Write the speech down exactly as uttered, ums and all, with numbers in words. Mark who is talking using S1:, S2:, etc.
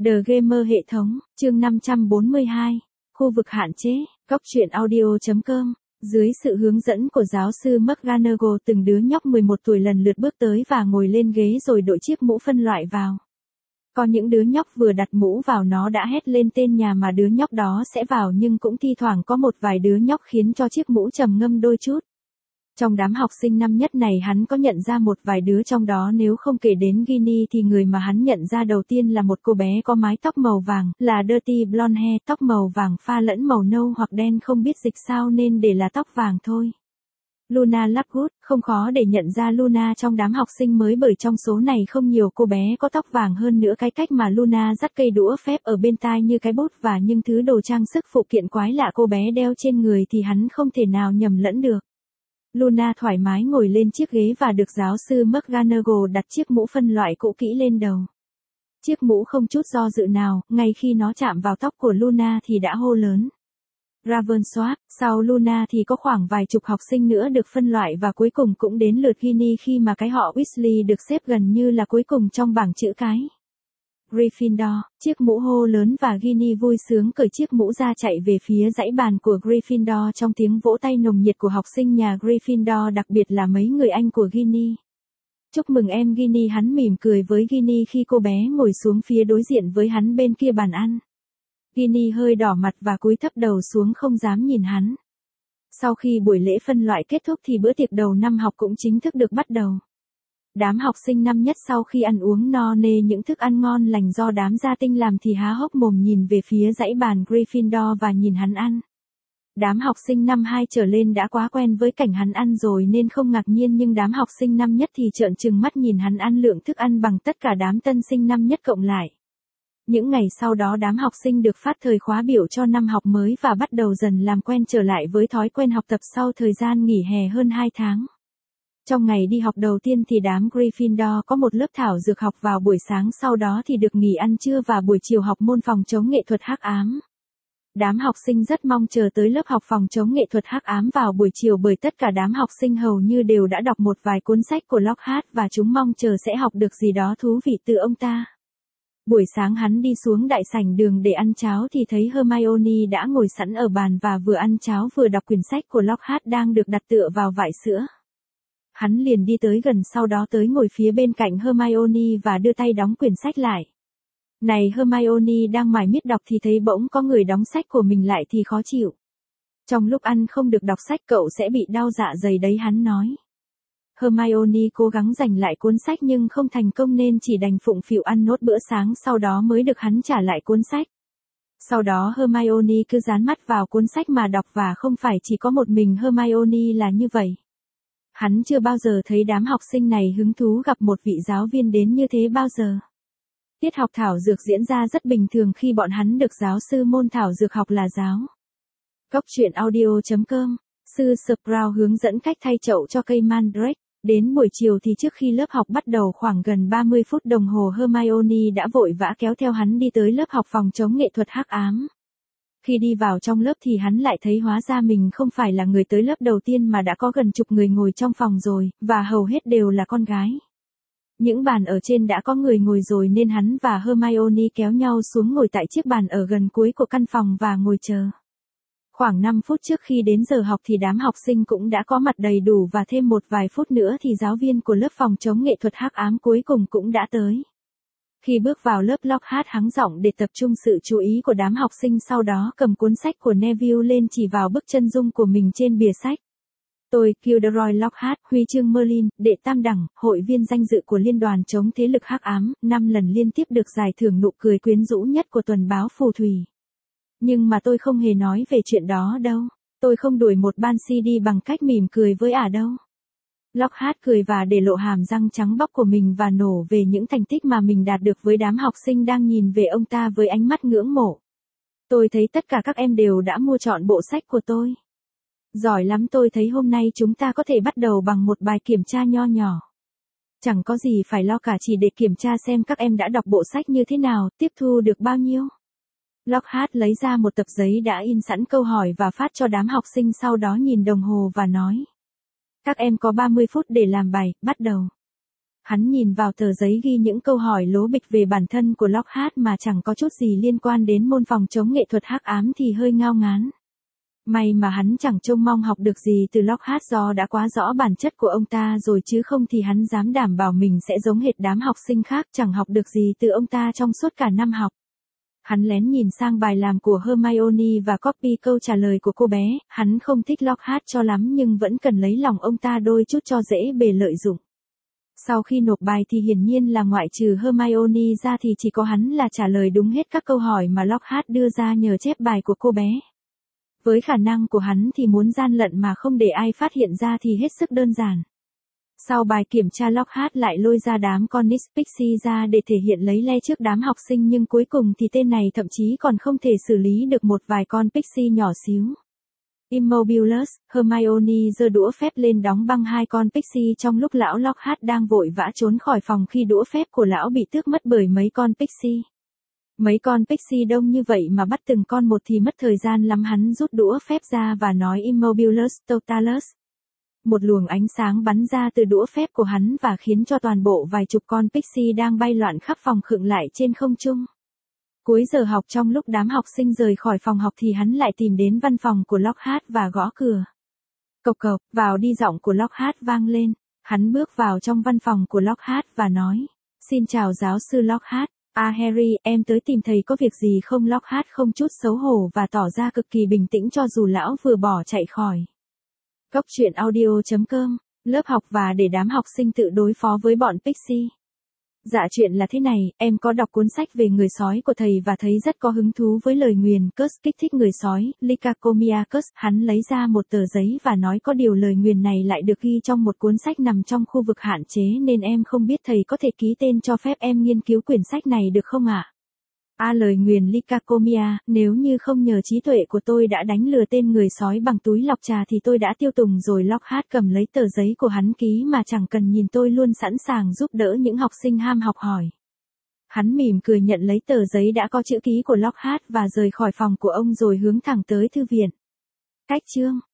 S1: The Gamer hệ thống, chương năm trăm bốn mươi hai, khu vực hạn chế, góc truyện audio.com. Dưới sự hướng dẫn của giáo sư McGonagall, từng đứa nhóc mười một tuổi lần lượt bước tới và ngồi lên ghế rồi đội chiếc mũ phân loại vào. Có những đứa nhóc vừa đặt mũ vào nó đã hét lên tên nhà mà đứa nhóc đó sẽ vào, nhưng cũng thi thoảng có một vài đứa nhóc khiến cho chiếc mũ trầm ngâm đôi chút. Trong đám học sinh năm nhất này, hắn có nhận ra một vài đứa trong đó, nếu không kể đến Ginny thì người mà hắn nhận ra đầu tiên là một cô bé có mái tóc màu vàng, là dirty blonde hair, tóc màu vàng pha lẫn màu nâu hoặc đen, không biết dịch sao nên để là tóc vàng thôi. Luna Lovegood. Không khó để nhận ra Luna trong đám học sinh mới, bởi trong số này không nhiều cô bé có tóc vàng. Hơn nữa, cái cách mà Luna dắt cây đũa phép ở bên tai như cái bút và những thứ đồ trang sức phụ kiện quái lạ cô bé đeo trên người thì hắn không thể nào nhầm lẫn được. Luna thoải mái ngồi lên chiếc ghế và được giáo sư McGonagall đặt chiếc mũ phân loại cũ kỹ lên đầu. Chiếc mũ không chút do dự nào, ngay khi nó chạm vào tóc của Luna thì đã hô lớn: Ravensworth. Sau Luna thì có khoảng vài chục học sinh nữa được phân loại, và cuối cùng cũng đến lượt Ginny khi mà cái họ Weasley được xếp gần như là cuối cùng trong bảng chữ cái. Gryffindor. Chiếc mũ hô lớn và Ginny vui sướng cởi chiếc mũ ra chạy về phía dãy bàn của Gryffindor trong tiếng vỗ tay nồng nhiệt của học sinh nhà Gryffindor, đặc biệt là mấy người anh của Ginny. Chúc mừng em Ginny, hắn mỉm cười với Ginny khi cô bé ngồi xuống phía đối diện với hắn bên kia bàn ăn. Ginny hơi đỏ mặt và cúi thấp đầu xuống, không dám nhìn hắn. Sau khi buổi lễ phân loại kết thúc thì bữa tiệc đầu năm học cũng chính thức được bắt đầu. Đám học sinh năm nhất sau khi ăn uống no nê những thức ăn ngon lành do đám gia tinh làm thì há hốc mồm nhìn về phía dãy bàn Gryffindor và nhìn hắn ăn. Đám học sinh năm hai trở lên đã quá quen với cảnh hắn ăn rồi nên không ngạc nhiên, nhưng đám học sinh năm nhất thì trợn trừng mắt nhìn hắn ăn lượng thức ăn bằng tất cả đám tân sinh năm nhất cộng lại. Những ngày sau đó, đám học sinh được phát thời khóa biểu cho năm học mới và bắt đầu dần làm quen trở lại với thói quen học tập sau thời gian nghỉ hè hơn hai tháng. Trong ngày đi học đầu tiên thì đám Gryffindor có một lớp thảo dược học vào buổi sáng, sau đó thì được nghỉ ăn trưa và buổi chiều học môn phòng chống nghệ thuật hắc ám. Đám học sinh rất mong chờ tới lớp học phòng chống nghệ thuật hắc ám vào buổi chiều, bởi tất cả đám học sinh hầu như đều đã đọc một vài cuốn sách của Lockhart và chúng mong chờ sẽ học được gì đó thú vị từ ông ta. Buổi sáng hắn đi xuống đại sảnh đường để ăn cháo thì thấy Hermione đã ngồi sẵn ở bàn và vừa ăn cháo vừa đọc quyển sách của Lockhart đang được đặt tựa vào vại sữa. Hắn liền đi tới gần, sau đó tới ngồi phía bên cạnh Hermione và đưa tay đóng quyển sách lại. Này, Hermione đang mải miết đọc thì thấy bỗng có người đóng sách của mình lại thì khó chịu. Trong lúc ăn không được đọc sách cậu sẽ bị đau dạ dày đấy, hắn nói. Hermione cố gắng giành lại cuốn sách nhưng không thành công nên chỉ đành phụng phịu ăn nốt bữa sáng, sau đó mới được hắn trả lại cuốn sách. Sau đó Hermione cứ dán mắt vào cuốn sách mà đọc, và không phải chỉ có một mình Hermione là như vậy. Hắn chưa bao giờ thấy đám học sinh này hứng thú gặp một vị giáo viên đến như thế bao giờ. Tiết học thảo dược diễn ra rất bình thường khi bọn hắn được giáo sư môn thảo dược học là giáo. Góc truyện audio.com. Sư Sprout hướng dẫn cách thay chậu cho cây Mandrake. Đến buổi chiều thì trước khi lớp học bắt đầu khoảng gần ba mươi phút đồng hồ, Hermione đã vội vã kéo theo hắn đi tới lớp học phòng chống nghệ thuật hắc ám. Khi đi vào trong lớp thì hắn lại thấy hóa ra mình không phải là người tới lớp đầu tiên mà đã có gần chục người ngồi trong phòng rồi, và hầu hết đều là con gái. Những bàn ở trên đã có người ngồi rồi nên hắn và Hermione kéo nhau xuống ngồi tại chiếc bàn ở gần cuối của căn phòng và ngồi chờ. Khoảng năm phút trước khi đến giờ học thì đám học sinh cũng đã có mặt đầy đủ, và thêm một vài phút nữa thì giáo viên của lớp phòng chống nghệ thuật hắc ám cuối cùng cũng đã tới. Khi bước vào lớp, Lockhart hắng giọng để tập trung sự chú ý của đám học sinh, sau đó cầm cuốn sách của Neville lên chỉ vào bức chân dung của mình trên bìa sách. Tôi, Gilderoy Lockhart, huy chương Merlin, đệ tam đẳng, hội viên danh dự của Liên đoàn chống thế lực hắc ám, năm lần liên tiếp được giải thưởng nụ cười quyến rũ nhất của tuần báo phù thủy. Nhưng mà tôi không hề nói về chuyện đó đâu. Tôi không đuổi một ban xê đê bằng cách mỉm cười với ả đâu. Lockhart cười và để lộ hàm răng trắng bóc của mình và nổ về những thành tích mà mình đạt được với đám học sinh đang nhìn về ông ta với ánh mắt ngưỡng mộ. Tôi thấy tất cả các em đều đã mua trọn bộ sách của tôi. Giỏi lắm, tôi thấy hôm nay chúng ta có thể bắt đầu bằng một bài kiểm tra nho nhỏ. Chẳng có gì phải lo cả, chỉ để kiểm tra xem các em đã đọc bộ sách như thế nào, tiếp thu được bao nhiêu. Lockhart lấy ra một tập giấy đã in sẵn câu hỏi và phát cho đám học sinh, sau đó nhìn đồng hồ và nói. Các em có ba mươi phút để làm bài, bắt đầu. Hắn nhìn vào tờ giấy ghi những câu hỏi lố bịch về bản thân của Lockhart mà chẳng có chút gì liên quan đến môn phòng chống nghệ thuật hắc ám thì hơi ngao ngán. May mà hắn chẳng trông mong học được gì từ Lockhart do đã quá rõ bản chất của ông ta rồi, chứ không thì hắn dám đảm bảo mình sẽ giống hệt đám học sinh khác chẳng học được gì từ ông ta trong suốt cả năm học. Hắn lén nhìn sang bài làm của Hermione và copy câu trả lời của cô bé, hắn không thích Lockhart cho lắm nhưng vẫn cần lấy lòng ông ta đôi chút cho dễ bề lợi dụng. Sau khi nộp bài thì hiển nhiên là ngoại trừ Hermione ra thì chỉ có hắn là trả lời đúng hết các câu hỏi mà Lockhart đưa ra nhờ chép bài của cô bé. Với khả năng của hắn thì muốn gian lận mà không để ai phát hiện ra thì hết sức đơn giản. Sau bài kiểm tra Lockhart lại lôi ra đám con Nix Pixie ra để thể hiện lấy le trước đám học sinh, nhưng cuối cùng thì tên này thậm chí còn không thể xử lý được một vài con Pixie nhỏ xíu. Immobilus, Hermione giơ đũa phép lên đóng băng hai con Pixie trong lúc lão Lockhart đang vội vã trốn khỏi phòng khi đũa phép của lão bị tước mất bởi mấy con Pixie. Mấy con Pixie đông như vậy mà bắt từng con một thì mất thời gian lắm. Hắn rút đũa phép ra và nói Immobilus Totalus. Một luồng ánh sáng bắn ra từ đũa phép của hắn và khiến cho toàn bộ vài chục con Pixie đang bay loạn khắp phòng khựng lại trên không trung. Cuối giờ học, trong lúc đám học sinh rời khỏi phòng học thì hắn lại tìm đến văn phòng của Lockhart và gõ cửa. Cộc cộc, vào đi, giọng của Lockhart vang lên. Hắn bước vào trong văn phòng của Lockhart và nói, xin chào giáo sư Lockhart. À Harry, em tới tìm thầy có việc gì không? Lockhart không chút xấu hổ và tỏ ra cực kỳ bình tĩnh cho dù lão vừa bỏ chạy khỏi. Cốc truyện audio chấm com, lớp học và để đám học sinh tự đối phó với bọn Pixie. Dạ chuyện là thế này, em có đọc cuốn sách về người sói của thầy và thấy rất có hứng thú với lời nguyền curse kích thích người sói, Lycacomia curse. Hắn lấy ra một tờ giấy và nói có điều lời nguyền này lại được ghi trong một cuốn sách nằm trong khu vực hạn chế nên em không biết thầy có thể ký tên cho phép em nghiên cứu quyển sách này được không ạ? À? À lời nguyền Lycacomia, nếu như không nhờ trí tuệ của tôi đã đánh lừa tên người sói bằng túi lọc trà thì tôi đã tiêu tùng rồi. Lockhart cầm lấy tờ giấy của hắn ký mà chẳng cần nhìn tôi luôn, sẵn sàng giúp đỡ những học sinh ham học hỏi. Hắn mỉm cười nhận lấy tờ giấy đã có chữ ký của Lockhart và rời khỏi phòng của ông rồi hướng thẳng tới thư viện. Cách chương